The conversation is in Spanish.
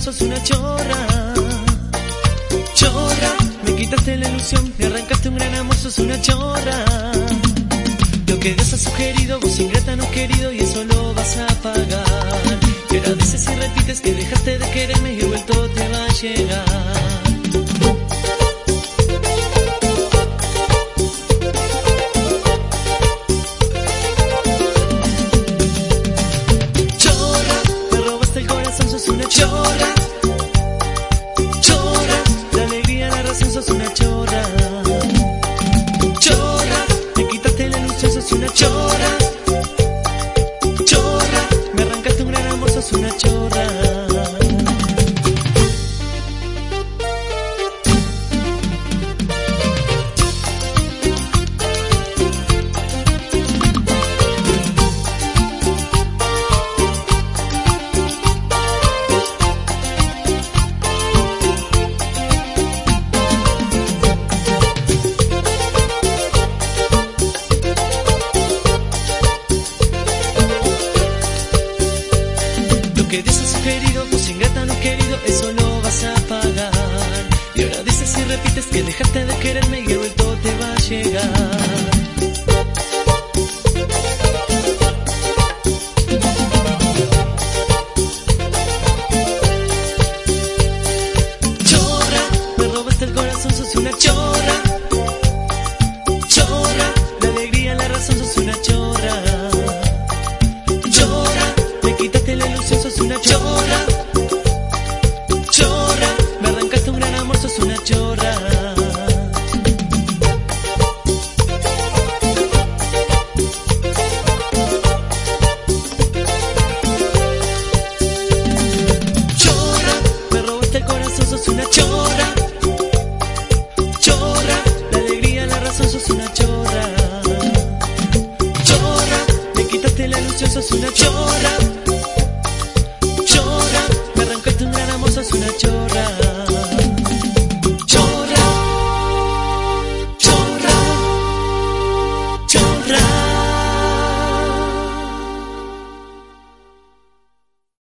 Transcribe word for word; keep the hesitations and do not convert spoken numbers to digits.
sos una chorra. Chorra, me quitaste la ilusión, me arrancaste un gran amor, sos una chorra. Lo que Dios ha sugerido, vos ingrata no has querido y eso lo vas a pagar. Y ahora dices y repites que dejaste de quererme y el vuelto te va a llegar. Sos una chorra, chorra, la alegría, la razón, sos una chorra. Chorra, me quitaste la ilusión, sos una chorra. Chorra, me arrancaste un gran amor, sos una chorra. Que Dios ha sugerido, pues ingrata no has querido, eso lo vas a pagar. Y ahora dices y repites que dejaste de quererme y el vuelto te va a llegar. Chorra, me robaste el corazón, sos una chorra. Chorra, la alegría, la razón, sos una chorra. Chorra, me quitaste la ilusión, sos una chorra.